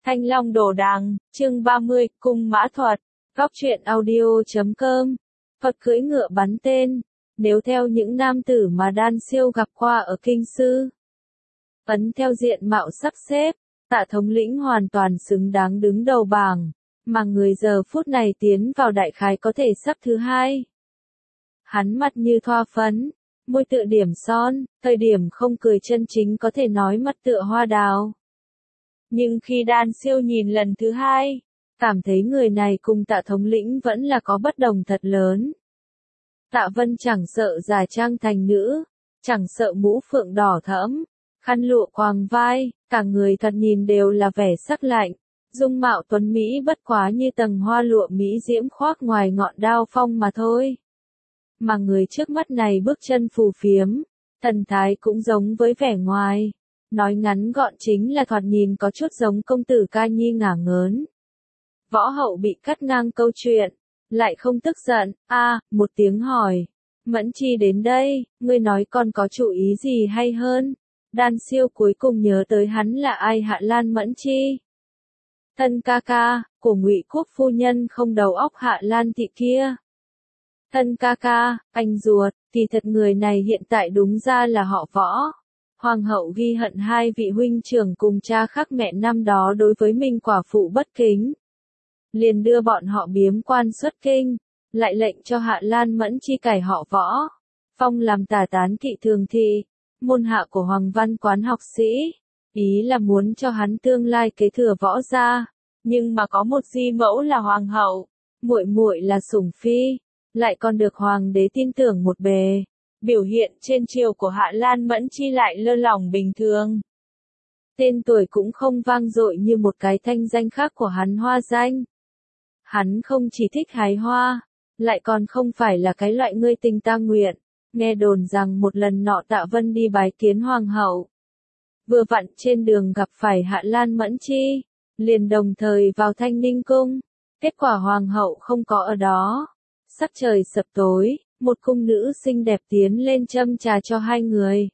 Thanh Long Đồ Đằng, chương 30, Cung Mã Thuật, góc truyện audio.com. Phật cưỡi ngựa bắn tên, nếu theo những nam tử mà Đan Siêu gặp qua ở Kinh Sư. Ấn theo diện mạo sắp xếp, Tạ thống lĩnh hoàn toàn xứng đáng đứng đầu bảng, mà người giờ phút này tiến vào đại khái có thể sắp thứ hai. Hắn mặt như thoa phấn, môi tựa điểm son, thời điểm không cười chân chính có thể nói mặt tựa hoa đào. Nhưng khi Đan Siêu nhìn lần thứ hai, cảm thấy người này cùng Tạ thống lĩnh vẫn là có bất đồng thật lớn. Tạ Vân chẳng sợ giả trang thành nữ, chẳng sợ mũ phượng đỏ thẫm, khăn lụa quàng vai, cả người thoạt nhìn đều là vẻ sắc lạnh, dung mạo tuấn mỹ bất quá như tầng hoa lụa mỹ diễm khoác ngoài ngọn đao phong mà thôi. Mà người trước mắt này bước chân phù phiếm, thần thái cũng giống với vẻ ngoài. Nói ngắn gọn chính là thoạt nhìn có chút giống công tử ca nhi ngả ngớn. Võ Hậu bị cắt ngang câu chuyện, lại không tức giận, một tiếng hỏi. Mẫn Chi đến đây, ngươi nói con có chủ ý gì hay hơn? Đan Siêu cuối cùng nhớ tới hắn là ai, Hạ Lan Mẫn Chi. Thân ca ca, của Ngụy Quốc phu nhân không đầu óc Hạ Lan thị kia. Thân ca ca, anh ruột, kỳ thật người này hiện tại đúng ra là họ Võ. Hoàng hậu ghi hận hai vị huynh trưởng cùng cha khác mẹ năm đó đối với Minh quả phụ bất kính. Liền đưa bọn họ biếm quan xuất kinh, lại lệnh cho Hạ Lan Mẫn Chi cải họ Võ, phong làm tả tán kỵ thường thị, môn hạ của Hoàng văn quán học sĩ, ý là muốn cho hắn tương lai kế thừa Võ gia, nhưng mà có một di mẫu là hoàng hậu, muội muội là sủng phi, lại còn được hoàng đế tin tưởng một bề. Biểu hiện trên triều của Hạ Lan Mẫn Chi lại lơ lỏng bình thường. Tên tuổi cũng không vang dội như một cái thanh danh khác của hắn Hoa Danh. Hắn không chỉ thích hái hoa, lại còn không phải là cái loại ngươi tình ta nguyện. Nghe đồn rằng một lần nọ Tạ Vân đi bái kiến hoàng hậu. Vừa vặn trên đường gặp phải Hạ Lan Mẫn Chi, liền đồng thời vào Thanh Ninh Cung. Kết quả hoàng hậu không có ở đó. Sắc trời sập tối. Một cung nữ xinh đẹp tiến lên châm trà cho hai người.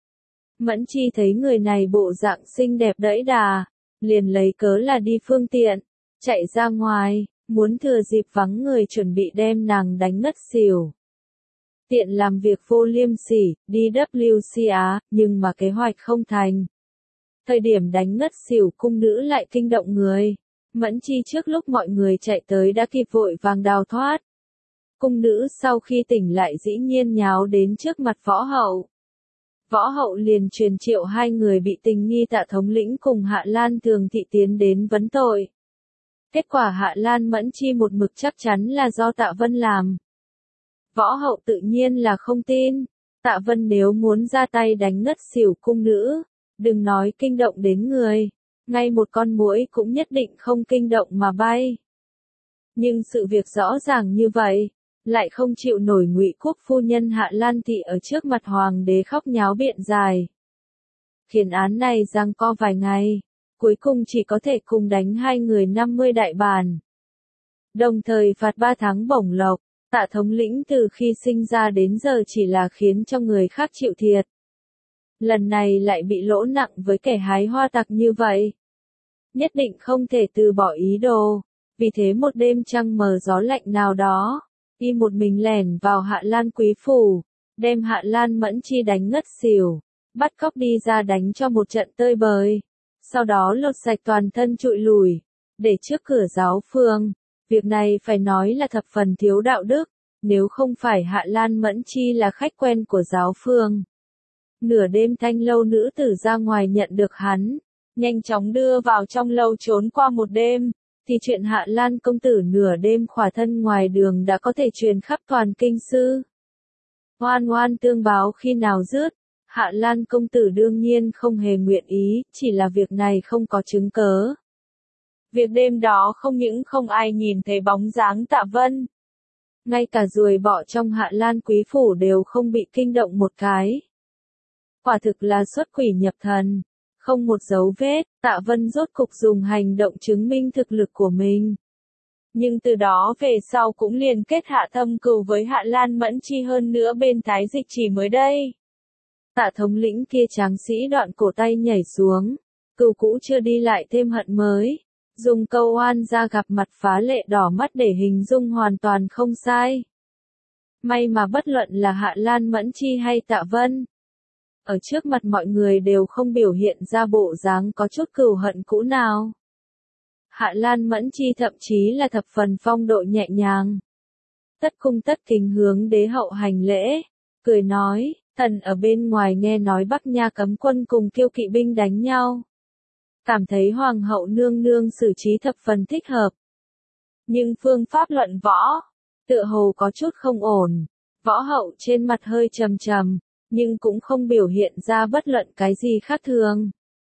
Mẫn Chi thấy người này bộ dạng xinh đẹp đẫy đà, liền lấy cớ là đi phương tiện, chạy ra ngoài, muốn thừa dịp vắng người chuẩn bị đem nàng đánh ngất xỉu. Tiện làm việc vô liêm sỉ, đi WC Á, nhưng mà kế hoạch không thành. Thời điểm đánh ngất xỉu cung nữ lại kinh động người. Mẫn Chi trước lúc mọi người chạy tới đã kịp vội vàng đào thoát. Cung nữ sau khi tỉnh lại dĩ nhiên nháo đến trước mặt Võ Hậu. Võ Hậu liền truyền triệu hai người bị tình nghi Tạ thống lĩnh cùng Hạ Lan Thường thị tiến đến vấn tội. Kết quả Hạ Lan Mẫn Chi một mực chắc chắn là do Tạ Vân làm. Võ Hậu tự nhiên là không tin. Tạ Vân nếu muốn ra tay đánh ngất xỉu cung nữ, đừng nói kinh động đến người, ngay một con muỗi cũng nhất định không kinh động mà bay. Nhưng sự việc rõ ràng như vậy, lại không chịu nổi Ngụy Quốc phu nhân Hạ Lan thị ở trước mặt hoàng đế khóc nháo biện dài. Khiến án này giằng co vài ngày, cuối cùng chỉ có thể cùng đánh hai người 50 đại bản. Đồng thời phạt 3 tháng bổng lộc. Tạ thống lĩnh từ khi sinh ra đến giờ chỉ là khiến cho người khác chịu thiệt. Lần này lại bị lỗ nặng với kẻ hái hoa tặc như vậy. Nhất định không thể từ bỏ ý đồ. Vì thế một đêm trăng mờ gió lạnh nào đó, y một mình lẻn vào Hạ Lan quý phủ, đem Hạ Lan Mẫn Chi đánh ngất xỉu, bắt cóc đi ra đánh cho một trận tơi bời. Sau đó lột sạch toàn thân trụi lùi, để trước cửa giáo phường. Việc này phải nói là thập phần thiếu đạo đức, nếu không phải Hạ Lan Mẫn Chi là khách quen của giáo phường. Nửa đêm Thanh lâu nữ tử ra ngoài nhận được hắn, nhanh chóng đưa vào trong lâu trốn qua một đêm, thì chuyện Hạ Lan công tử nửa đêm khỏa thân ngoài đường đã có thể truyền khắp toàn Kinh Sư. Oan oan tương báo khi nào dứt, Hạ Lan công tử đương nhiên không hề nguyện ý, chỉ là việc này không có chứng cớ. Việc đêm đó không những không ai nhìn thấy bóng dáng Tạ Vân. Ngay cả ruồi bọ trong Hạ Lan quý phủ đều không bị kinh động một cái. Quả thực là xuất quỷ nhập thần. Không một dấu vết, Tạ Vân rốt cục dùng hành động chứng minh thực lực của mình. Nhưng từ đó về sau cũng liền kết hạ thâm cừu với Hạ Lan Mẫn Chi, hơn nữa bên Thái Dịch chỉ mới đây. Tạ thống lĩnh kia tráng sĩ đoạn cổ tay nhảy xuống. Cừu cũ chưa đi lại thêm hận mới. Dùng câu oan gia gặp mặt phá lệ đỏ mắt để hình dung hoàn toàn không sai. May mà bất luận là Hạ Lan Mẫn Chi hay Tạ Vân, ở trước mặt mọi người đều không biểu hiện ra bộ dáng có chút cừu hận cũ nào. Hạ Lan Mẫn Chi thậm chí là thập phần phong độ nhẹ nhàng. Tất cung tất kính hướng đế hậu hành lễ, cười nói, thần ở bên ngoài nghe nói Bắc Nha cấm quân cùng Kiêu kỵ binh đánh nhau. Cảm thấy hoàng hậu nương nương xử trí thập phần thích hợp. Nhưng phương pháp luận võ, tựa hồ có chút không ổn. Võ hậu trên mặt hơi trầm trầm, nhưng cũng không biểu hiện ra bất luận cái gì khác thường.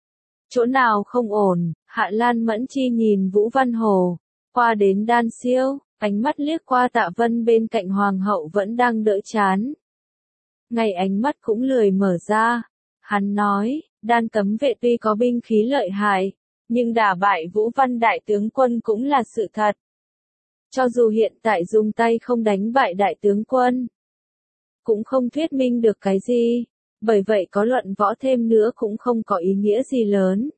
Chỗ nào không ổn, Hạ Lan Mẫn Chi nhìn Vũ Văn Hồ, qua đến Đan Siêu, ánh mắt liếc qua Tạ Vân bên cạnh hoàng hậu vẫn đang đỡ chán. Ngay ánh mắt cũng lười mở ra, hắn nói, Đan cấm vệ tuy có binh khí lợi hại, nhưng đả bại Vũ Văn đại tướng quân cũng là sự thật. Cho dù hiện tại dùng tay không đánh bại đại tướng quân, cũng không thuyết minh được cái gì, bởi vậy có luận võ thêm nữa cũng không có ý nghĩa gì lớn.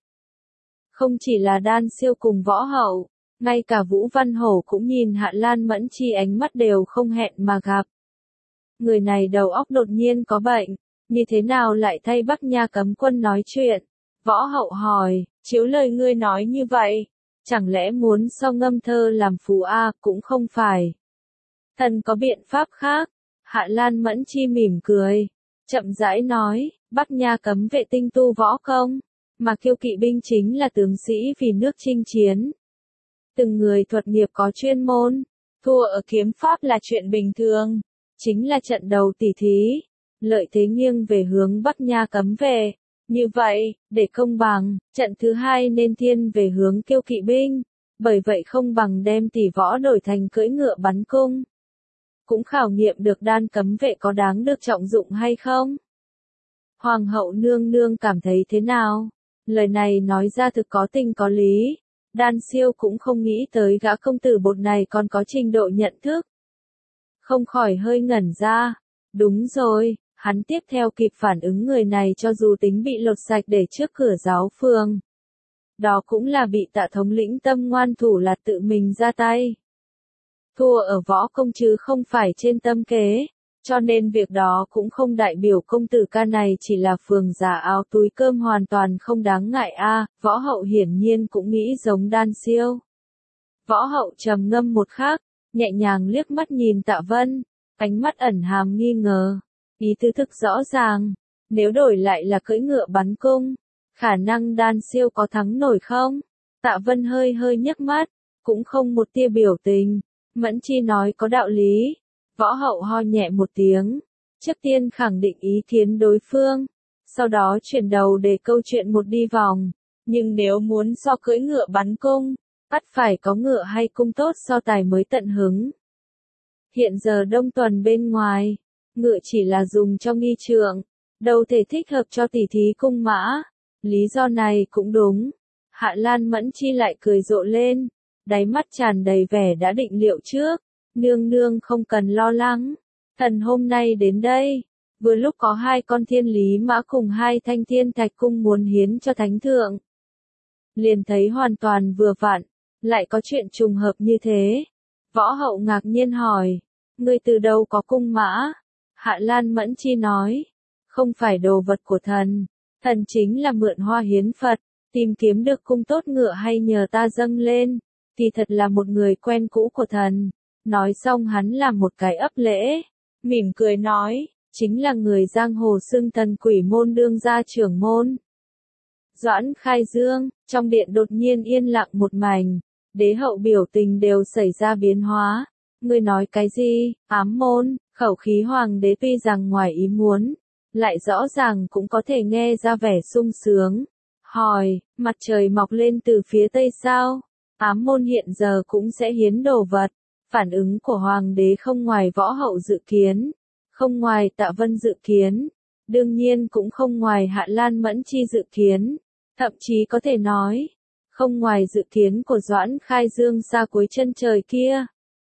Không chỉ là Đan Siêu cùng võ hậu, ngay cả Vũ Văn Hổ cũng nhìn Hạ Lan Mẫn Chi ánh mắt đều không hẹn mà gặp. Người này đầu óc đột nhiên có bệnh, như thế nào lại thay Bắc Nha cấm quân nói chuyện? Võ hậu hỏi, chiếu lời ngươi nói như vậy, chẳng lẽ muốn so ngâm thơ làm phú a? Cũng không phải. Thần có biện pháp khác. Hạ Lan Mẫn Chi mỉm cười, chậm rãi nói, Bắc Nha cấm vệ tinh tu võ công, mà Kiêu kỵ binh chính là tướng sĩ vì nước chinh chiến. Từng người thuật nghiệp có chuyên môn, thua ở kiếm pháp là chuyện bình thường, chính là trận đầu tỉ thí, lợi thế nghiêng về hướng Bắc Nha cấm vệ. Như vậy, để công bằng, trận thứ hai nên thiên về hướng Kiêu kỵ binh, bởi vậy không bằng đem tỷ võ đổi thành cưỡi ngựa bắn cung. Cũng khảo nghiệm được Đan cấm vệ có đáng được trọng dụng hay không. Hoàng hậu nương nương cảm thấy thế nào? Lời này nói ra thực có tình có lý. Đan Siêu cũng không nghĩ tới gã công tử bột này còn có trình độ nhận thức. Không khỏi hơi ngẩn ra. Đúng rồi, hắn tiếp theo kịp phản ứng người này cho dù tính bị lột sạch để trước cửa giáo phường. Đó cũng là bị Tạ thống lĩnh Tâm ngoan thủ là tự mình ra tay. Thua ở võ công chứ không phải trên tâm kế, cho nên việc đó cũng không đại biểu công tử ca này chỉ là phường giả áo túi cơm hoàn toàn không đáng ngại a. Võ hậu hiển nhiên cũng nghĩ giống Đan Siêu. Võ hậu trầm ngâm một khắc, nhẹ nhàng liếc mắt nhìn Tạ Vân, ánh mắt ẩn hàm nghi ngờ, ý tứ thực rõ ràng, nếu đổi lại là cưỡi ngựa bắn cung, khả năng Đan Siêu có thắng nổi không? Tạ Vân hơi hơi nhấc mắt, cũng không một tia biểu tình. Mẫn Chi nói có đạo lý. Võ hậu ho nhẹ một tiếng, trước tiên khẳng định ý kiến đối phương, sau đó chuyển đầu để câu chuyện một đi vòng. Nhưng nếu muốn so cưỡi ngựa bắn cung, bắt phải có ngựa hay cung tốt so tài mới tận hứng. Hiện giờ Đông Tuần bên ngoài, ngựa chỉ là dùng cho nghi trượng, đâu thể thích hợp cho tỉ thí cung mã. Lý do này cũng đúng. Hạ Lan Mẫn Chi lại cười rộ lên, đáy mắt tràn đầy vẻ đã định liệu trước. Nương nương không cần lo lắng, thần hôm nay đến đây, vừa lúc có 2 con thiên lý mã cùng 2 thanh thiên thạch cung muốn hiến cho thánh thượng. Liền thấy hoàn toàn vừa vặn, lại có chuyện trùng hợp như thế. Võ hậu ngạc nhiên hỏi, ngươi từ đâu có cung mã? Hạ Lan Mẫn Chi nói, không phải đồ vật của thần, thần chính là mượn hoa hiến Phật, tìm kiếm được cung tốt ngựa hay nhờ ta dâng lên, thì thật là một người quen cũ của thần. Nói xong hắn làm một cái ấp lễ, mỉm cười nói, chính là người giang hồ xưng thần quỷ môn đương gia trưởng môn. Doãn Khai Dương, trong điện đột nhiên yên lặng một mảnh, đế hậu biểu tình đều xảy ra biến hóa. Ngươi nói cái gì? Ám môn? Khẩu khí hoàng đế tuy rằng ngoài ý muốn, lại rõ ràng cũng có thể nghe ra vẻ sung sướng. Hỏi, mặt trời mọc lên từ phía tây sao? Ám môn hiện giờ cũng sẽ hiến đồ vật. Phản ứng của hoàng đế không ngoài võ hậu dự kiến, không ngoài Tạ Vân dự kiến, đương nhiên cũng không ngoài Hạ Lan Mẫn Chi dự kiến, thậm chí có thể nói, không ngoài dự kiến của Doãn Khai Dương xa cuối chân trời kia.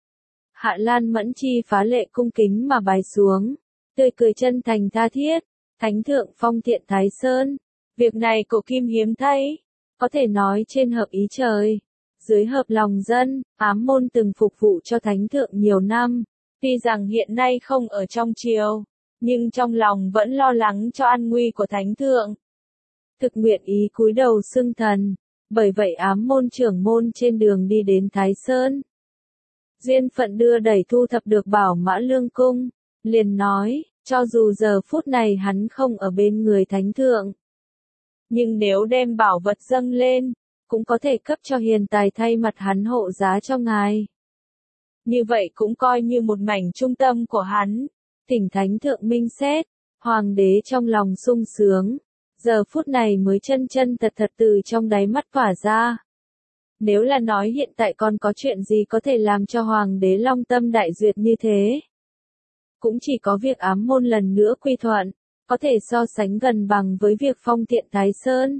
Hạ Lan Mẫn Chi phá lệ cung kính mà bái xuống, tươi cười chân thành tha thiết, thánh thượng phong thiện Thái Sơn, việc này cổ kim hiếm thấy, có thể nói trên hợp ý trời. Dưới hợp lòng dân, Ám Môn từng phục vụ cho thánh thượng nhiều năm, tuy rằng hiện nay không ở trong triều, nhưng trong lòng vẫn lo lắng cho an nguy của thánh thượng. Thực nguyện ý cúi đầu xưng thần, bởi vậy Ám Môn trưởng môn trên đường đi đến Thái Sơn. Duyên phận đưa đẩy thu thập được Bảo Mã Lương Cung, liền nói, cho dù giờ phút này hắn không ở bên người thánh thượng, nhưng nếu đem bảo vật dâng lên, cũng có thể cấp cho hiền tài thay mặt hắn hộ giá cho ngài. Như vậy cũng coi như một mảnh trung tâm của hắn. Thỉnh thánh thượng minh xét, hoàng đế trong lòng sung sướng, giờ phút này mới chân chân thật thật từ trong đáy mắt tỏa ra. Nếu là nói hiện tại còn có chuyện gì có thể làm cho hoàng đế long tâm đại duyệt như thế, cũng chỉ có việc Ám Môn lần nữa quy thuận, có thể so sánh gần bằng với việc phong thiện Thái Sơn.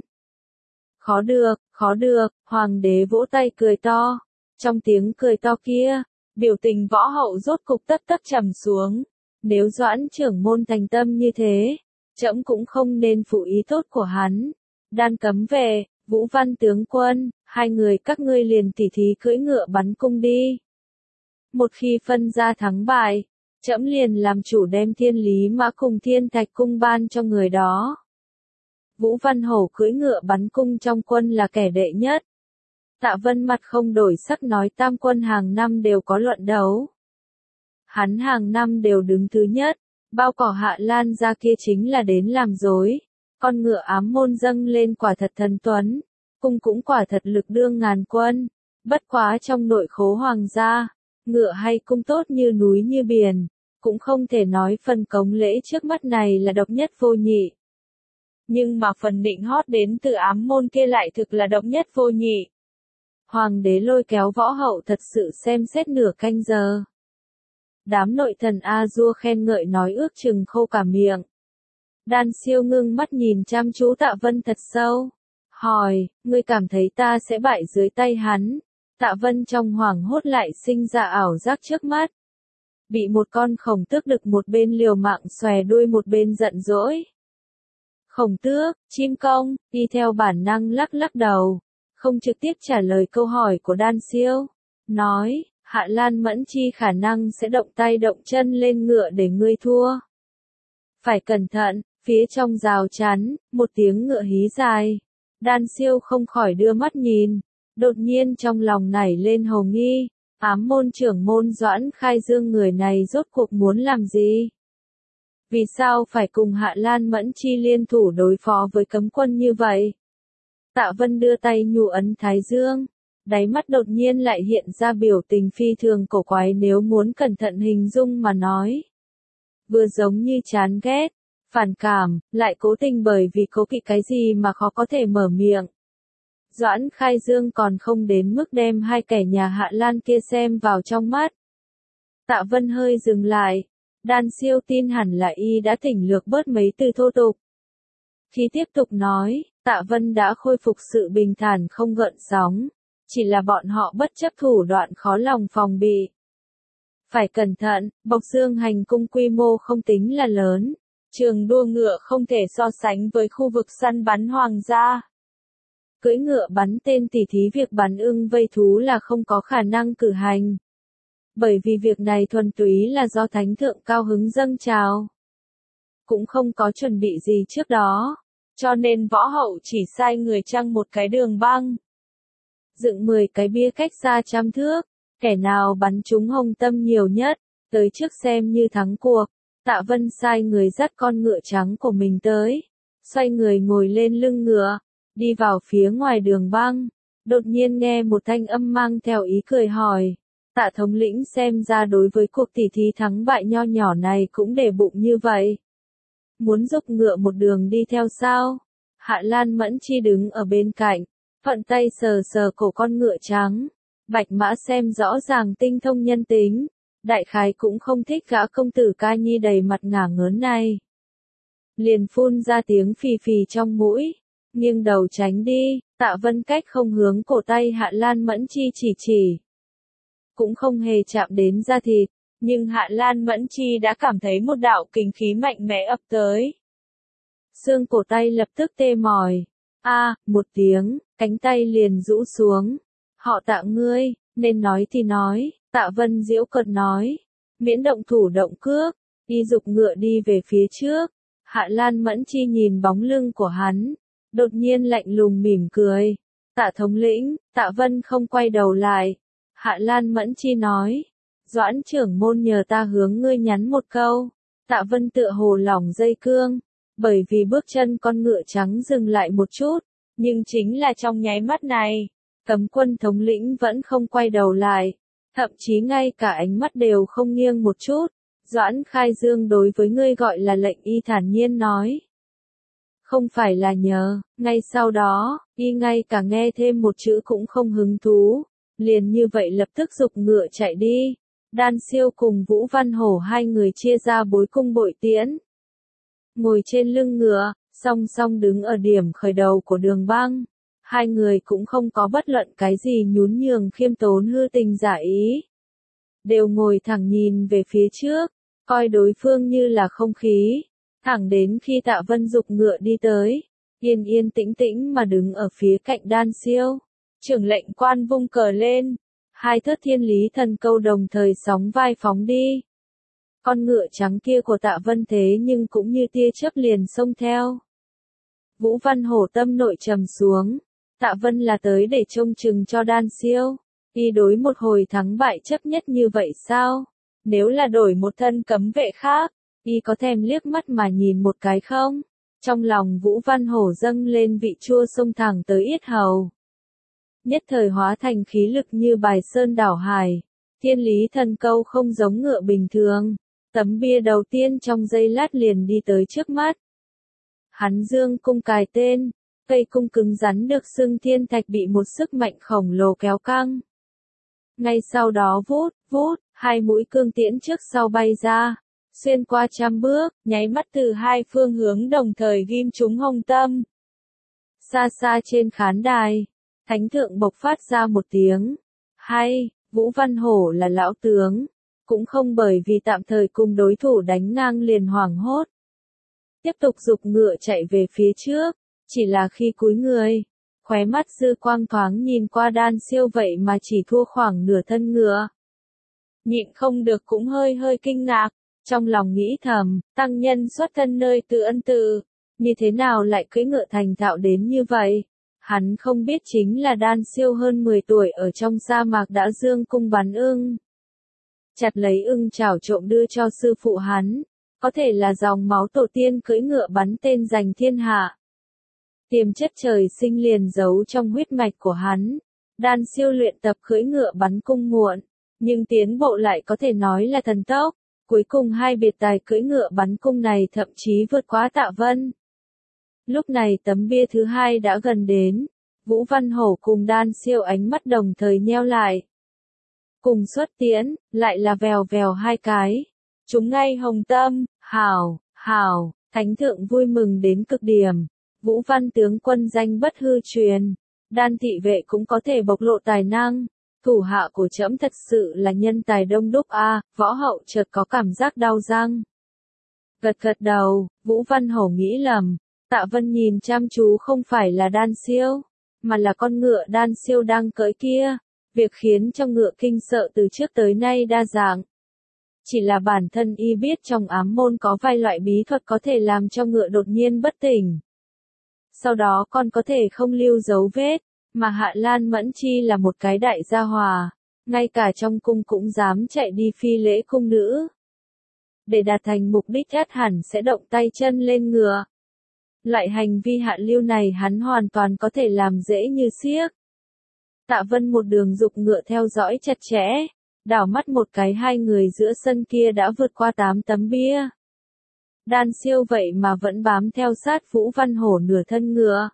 Khó được, hoàng đế vỗ tay cười to. Trong tiếng cười to kia, biểu tình võ hậu rốt cục tất tất trầm xuống. Nếu Doãn trưởng môn thành tâm như thế, trẫm cũng không nên phụ ý tốt của hắn. Đan cấm về, Vũ Văn tướng quân, hai người các ngươi liền tỉ thí cưỡi ngựa bắn cung đi. Một khi phân ra thắng bại, trẫm liền làm chủ đem Thiên Lý Mã cùng Thiên Thạch cung ban cho người đó. Vũ Văn Hổ cưỡi ngựa bắn cung trong quân là kẻ đệ nhất. Tạ Vân mặt không đổi sắc nói tam quân hàng năm đều có luận đấu. Hắn hàng năm đều đứng thứ nhất, bao cỏ Hạ Lan ra kia chính là đến làm dối. Con ngựa Ám Môn dâng lên quả thật thần tuấn, cung cũng quả thật lực đương ngàn quân. Bất quá trong nội khố hoàng gia, ngựa hay cung tốt như núi như biển, cũng không thể nói phần cống lễ trước mắt này là độc nhất vô nhị. Nhưng mà phần nịnh hót đến từ Ám Môn kia lại thực là độc nhất vô nhị. Hoàng đế lôi kéo võ hậu thật sự xem xét nửa canh giờ. Đám nội thần A-dua khen ngợi nói ước chừng khô cả miệng. Đan Siêu ngưng mắt nhìn chăm chú Tạ Vân thật sâu. Hỏi, ngươi cảm thấy ta sẽ bại dưới tay hắn? Tạ Vân trong hoảng hốt lại sinh ra ảo giác trước mắt. Bị một con khổng tước đực một bên liều mạng xòe đuôi một bên giận dỗi. Khổng tước, chim công, đi theo bản năng lắc lắc đầu, không trực tiếp trả lời câu hỏi của Đan Siêu. Nói, Hạ Lan Mẫn Chi khả năng sẽ động tay động chân lên ngựa để ngươi thua. Phải cẩn thận, phía trong rào chắn, một tiếng ngựa hí dài. Đan Siêu không khỏi đưa mắt nhìn, đột nhiên trong lòng nảy lên hồ nghi. Ám Môn trưởng môn Doãn Khai Dương người này rốt cuộc muốn làm gì? Vì sao phải cùng Hạ Lan Mẫn Chi liên thủ đối phó với cấm quân như vậy? Tạ Vân đưa tay nhu ấn thái dương, đáy mắt đột nhiên lại hiện ra biểu tình phi thường cổ quái nếu muốn cẩn thận hình dung mà nói. Vừa giống như chán ghét, phản cảm, lại cố tình bởi vì cố kỵ cái gì mà khó có thể mở miệng. Doãn Khai Dương còn không đến mức đem hai kẻ nhà Hạ Lan kia xem vào trong mắt. Tạ Vân hơi dừng lại, Đan Siêu tin hẳn là y đã tỉnh lược bớt mấy từ thô tục. Khi tiếp tục nói, Tạ Vân đã khôi phục sự bình thản không gợn sóng, chỉ là bọn họ bất chấp thủ đoạn khó lòng phòng bị. Phải cẩn thận, Bộc Dương hành cung quy mô không tính là lớn, trường đua ngựa không thể so sánh với khu vực săn bắn hoàng gia. Cưỡi ngựa bắn tên tỉ thí việc bắn ưng vây thú là không có khả năng cử hành. Bởi vì việc này thuần túy là do thánh thượng cao hứng dâng trào. Cũng không có chuẩn bị gì trước đó, cho nên võ hậu chỉ sai người trăng một cái đường băng. Dựng 10 cái bia cách xa trăm thước, kẻ nào bắn trúng hông tâm nhiều nhất, tới trước xem như thắng cuộc. Tạ Vân sai người dắt con ngựa trắng của mình tới, xoay người ngồi lên lưng ngựa, đi vào phía ngoài đường băng, đột nhiên nghe một thanh âm mang theo ý cười hỏi. Tạ thống lĩnh xem ra đối với cuộc tỉ thí thắng bại nho nhỏ này cũng để bụng như vậy. Muốn giúp ngựa một đường đi theo sao? Hạ Lan Mẫn Chi đứng ở bên cạnh, thuận tay sờ sờ cổ con ngựa trắng. Bạch Mã xem rõ ràng tinh thông nhân tính, đại khái cũng không thích gã công tử ca nhi đầy mặt ngả ngớn này. Liền phun ra tiếng phì phì trong mũi, nghiêng đầu tránh đi. Tạ Vân cách không hướng cổ tay Hạ Lan Mẫn Chi chỉ. Cũng không hề chạm đến da thịt, nhưng Hạ Lan Mẫn Chi đã cảm thấy một đạo kình khí mạnh mẽ ập tới. Xương cổ tay lập tức tê mỏi. Một tiếng, cánh tay liền rũ xuống. Họ Tạ ngươi, nên nói thì nói, Tạ Vân giễu cợt nói. Miễn động thủ động cước, y dục ngựa đi về phía trước. Hạ Lan Mẫn Chi nhìn bóng lưng của hắn, đột nhiên lạnh lùng mỉm cười. Tạ thống lĩnh, Tạ Vân không quay đầu lại. Hạ Lan Mẫn Chi nói, Doãn trưởng môn nhờ ta hướng ngươi nhắn một câu. Tạ Vân tựa hồ lỏng dây cương, bởi vì bước chân con ngựa trắng dừng lại một chút, nhưng chính là trong nháy mắt này, Cấm quân thống lĩnh vẫn không quay đầu lại, thậm chí ngay cả ánh mắt đều không nghiêng một chút. Doãn Khai Dương đối với ngươi gọi là lệnh, y thản nhiên nói. Không phải là nhờ, ngay sau đó, y ngay cả nghe thêm một chữ cũng không hứng thú, liền như vậy lập tức giục ngựa chạy đi. Đan Siêu cùng Vũ Văn Hổ hai người chia ra bối cung bội tiễn. Ngồi trên lưng ngựa, song song đứng ở điểm khởi đầu của đường băng. Hai người cũng không có bất luận cái gì nhún nhường khiêm tốn hư tình giả ý. Đều ngồi thẳng nhìn về phía trước, coi đối phương như là không khí. Thẳng đến khi Tạ Vân giục ngựa đi tới, yên yên tĩnh tĩnh mà đứng ở phía cạnh Đan Siêu. Trưởng lệnh quan vung cờ lên, hai thớt thiên lý thần câu đồng thời sóng vai phóng đi. Con ngựa trắng kia của Tạ Vân thế nhưng cũng như tia chớp liền xông theo. Vũ Văn Hổ tâm nội trầm xuống, Tạ Vân là tới để trông chừng cho Đan Siêu. Y đối một hồi thắng bại chấp nhất như vậy sao? Nếu là đổi một thân cấm vệ khác, y có thèm liếc mắt mà nhìn một cái không? Trong lòng Vũ Văn Hổ dâng lên vị chua xông thẳng tới yết hầu. Nhất thời hóa thành khí lực như bài sơn đảo hải. Thiên lý thần câu không giống ngựa bình thường. Tấm bia đầu tiên trong giây lát liền đi tới trước mắt. Hắn dương cung cài tên, cây cung cứng rắn được xưng thiên thạch bị một sức mạnh khổng lồ kéo căng. Ngay sau đó vút, vút, hai mũi cương tiễn trước sau bay ra, xuyên qua trăm bước, nháy mắt từ hai phương hướng đồng thời ghim trúng hông tâm. Xa xa trên khán đài, thánh thượng bộc phát ra một tiếng. Hay, Vũ Văn Hổ là lão tướng, cũng không bởi vì tạm thời cùng đối thủ đánh ngang liền hoảng hốt. Tiếp tục giục ngựa chạy về phía trước, chỉ là khi cúi người, khóe mắt dư quang thoáng nhìn qua Đan Siêu vậy mà chỉ thua khoảng nửa thân ngựa. Nhịn không được cũng hơi hơi kinh ngạc, trong lòng nghĩ thầm, tăng nhân xuất thân nơi Từ Ân Tự, như thế nào lại cưỡi ngựa thành thạo đến như vậy? Hắn không biết chính là Đan Siêu hơn 10 tuổi ở trong sa mạc đã dương cung bắn ưng. Chặt lấy ưng chảo trộm đưa cho sư phụ hắn, có thể là dòng máu tổ tiên cưỡi ngựa bắn tên giành thiên hạ. Tiềm chất trời sinh liền giấu trong huyết mạch của hắn. Đan Siêu luyện tập cưỡi ngựa bắn cung muộn, nhưng tiến bộ lại có thể nói là thần tốc. Cuối cùng hai biệt tài cưỡi ngựa bắn cung này thậm chí vượt quá Tạ Vân. Lúc này tấm bia thứ hai đã gần đến, Vũ Văn Hổ cùng Đan Siêu ánh mắt đồng thời nheo lại. Cùng xuất tiễn, lại là vèo vèo hai cái. Chúng ngay hồng tâm, hảo, hảo, thánh thượng vui mừng đến cực điểm. Vũ Văn tướng quân danh bất hư truyền, Đan thị vệ cũng có thể bộc lộ tài năng. Thủ hạ của trẫm thật sự là nhân tài đông đúc a. Võ Hậu chợt có cảm giác đau răng. Gật gật đầu, Vũ Văn Hổ nghĩ lầm. Tạ Vân nhìn chăm chú không phải là Đan Siêu, mà là con ngựa Đan Siêu đang cưỡi kia. Việc khiến cho ngựa kinh sợ từ trước tới nay đa dạng. Chỉ là bản thân y biết trong ám môn có vài loại bí thuật có thể làm cho ngựa đột nhiên bất tỉnh. Sau đó còn có thể không lưu dấu vết, mà Hạ Lan Mẫn Chi là một cái đại gia hòa, ngay cả trong cung cũng dám chạy đi phi lễ cung nữ. Để đạt thành mục đích ắt hẳn sẽ động tay chân lên ngựa. Loại hành vi hạ lưu này hắn hoàn toàn có thể làm dễ như xiếc. Tạ Vân một đường giục ngựa theo dõi chặt chẽ, đảo mắt một cái hai người giữa sân kia đã vượt qua 8 tấm bia. Đan Siêu vậy mà vẫn bám theo sát Vũ Văn Hổ nửa thân ngựa.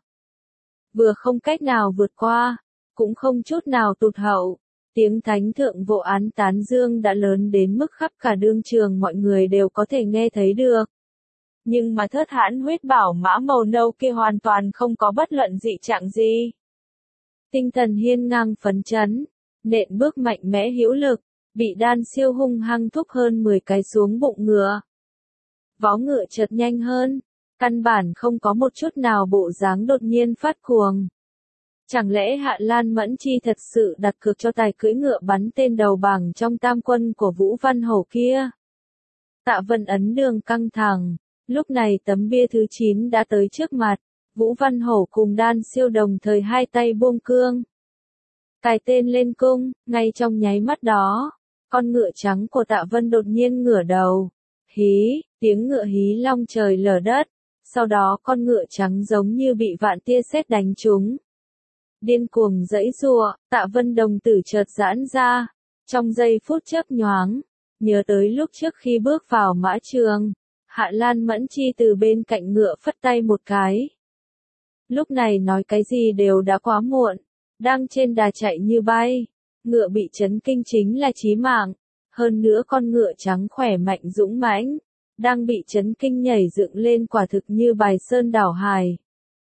Vừa không cách nào vượt qua, cũng không chút nào tụt hậu. Tiếng thánh thượng vô án tán dương đã lớn đến mức khắp cả đương trường mọi người đều có thể nghe thấy được. Nhưng mà thớt hãn huyết bảo mã màu nâu kia hoàn toàn không có bất luận dị trạng gì. Tinh thần hiên ngang phấn chấn, nện bước mạnh mẽ hữu lực, bị Đan Siêu hung hăng thúc hơn 10 cái xuống bụng ngựa. Vó ngựa chợt nhanh hơn, căn bản không có một chút nào bộ dáng đột nhiên phát cuồng. Chẳng lẽ Hạ Lan Mẫn Chi thật sự đặt cược cho tài cưỡi ngựa bắn tên đầu bảng trong tam quân của Vũ Văn Hổ kia? Tạ Vân ấn đường căng thẳng, lúc này tấm bia thứ 9 đã tới trước mặt, Vũ Văn Hổ cùng Đan Siêu đồng thời hai tay buông cương. Cài tên lên cung, ngay trong nháy mắt đó, con ngựa trắng của Tạ Vân đột nhiên ngửa đầu. Hí, tiếng ngựa hí long trời lở đất, sau đó con ngựa trắng giống như bị vạn tia sét đánh trúng. Điên cuồng giãy giụa, Tạ Vân đồng tử chợt giãn ra, trong giây phút chớp nhoáng, nhớ tới lúc trước khi bước vào mã trường, Hạ Lan Mẫn Chi từ bên cạnh ngựa phất tay một cái. Lúc này nói cái gì đều đã quá muộn, đang trên đà chạy như bay, ngựa bị chấn kinh chính là chí mạng, hơn nữa con ngựa trắng khỏe mạnh dũng mãnh, đang bị chấn kinh nhảy dựng lên quả thực như bài sơn đảo hải.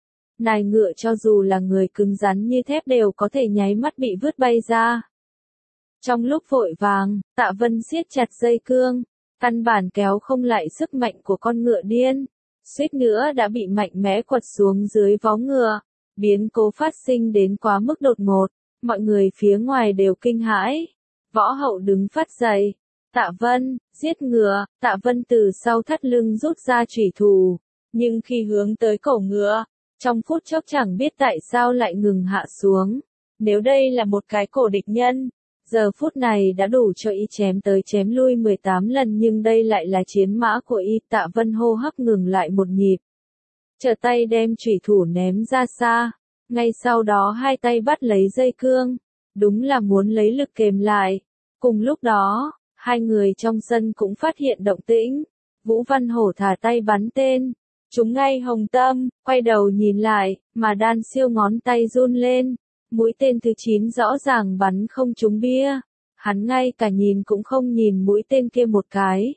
Nài ngựa cho dù là người cứng rắn như thép đều có thể nháy mắt bị vứt bay ra. Trong lúc vội vàng, Tạ Vân siết chặt dây cương, căn bản kéo không lại sức mạnh của con ngựa điên, suýt nữa đã bị mạnh mẽ quật xuống dưới vó ngựa. Biến cố phát sinh đến quá mức đột ngột, mọi người phía ngoài đều kinh hãi. Võ Hậu đứng phát dậy. Tạ Vân, giết ngựa. Tạ Vân từ sau thắt lưng rút ra chủy thủ, nhưng khi hướng tới cổ ngựa, trong phút chốc chẳng biết tại sao lại ngừng hạ xuống. Nếu đây là một cái cổ địch nhân, giờ phút này đã đủ cho y chém tới chém lui 18 lần, nhưng đây lại là chiến mã của y. Tạ Vân hô hấp ngừng lại một nhịp, trở tay đem chủy thủ ném ra xa, ngay sau đó hai tay bắt lấy dây cương, đúng là muốn lấy lực kềm lại. Cùng lúc đó, hai người trong sân cũng phát hiện động tĩnh, Vũ Văn Hổ thả tay bắn tên, trúng ngay hồng tâm, quay đầu nhìn lại, mà Đan Siêu ngón tay run lên, mũi tên thứ 9 rõ ràng bắn không trúng bia, hắn ngay cả nhìn cũng không nhìn mũi tên kia một cái.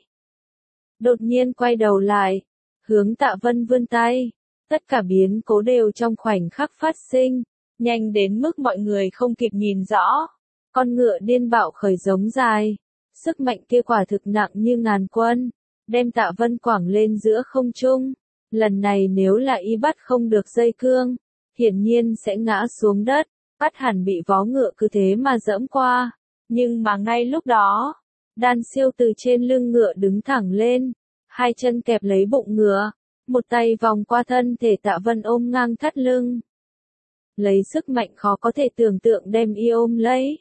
Đột nhiên quay đầu lại, hướng Tạ Vân vươn tay. Tất cả biến cố đều trong khoảnh khắc phát sinh, nhanh đến mức mọi người không kịp nhìn rõ. Con ngựa điên bạo khởi giống dài, sức mạnh kia quả thực nặng như ngàn quân, đem Tạ Vân quẳng lên giữa không trung. Lần này nếu là y bắt không được dây cương, hiển nhiên sẽ ngã xuống đất, bắt hẳn bị vó ngựa cứ thế mà dẫm qua. Nhưng mà ngay lúc đó, Đan Siêu từ trên lưng ngựa đứng thẳng lên, hai chân kẹp lấy bụng ngựa, một tay vòng qua thân thể Tạ Vân ôm ngang thắt lưng. Lấy sức mạnh khó có thể tưởng tượng đem y ôm lấy.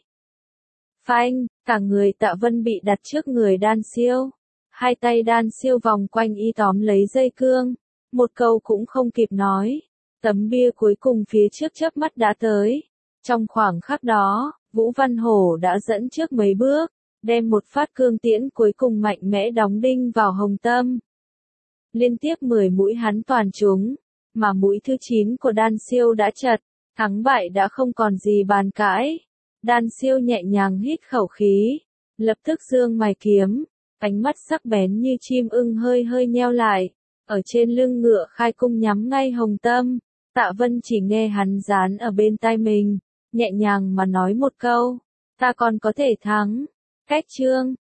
Phanh, cả người Tạ Vân bị đặt trước người Đan Siêu. Hai tay Đan Siêu vòng quanh y tóm lấy dây cương. Một câu cũng không kịp nói. Tấm bia cuối cùng phía trước chớp mắt đã tới. Trong khoảng khắc đó, Vũ Văn Hổ đã dẫn trước mấy bước, đem một phát cương tiễn cuối cùng mạnh mẽ đóng đinh vào hồng tâm. Liên tiếp 10 mũi hắn toàn trúng, mà mũi thứ 9 của Đan Siêu đã chật, thắng bại đã không còn gì bàn cãi. Đan Siêu nhẹ nhàng hít khẩu khí, lập tức giương mày kiếm, ánh mắt sắc bén như chim ưng hơi hơi nheo lại, ở trên lưng ngựa khai cung nhắm ngay hồng tâm. Tạ Vân chỉ nghe hắn dán ở bên tai mình, nhẹ nhàng mà nói một câu, ta còn có thể thắng. Cách chương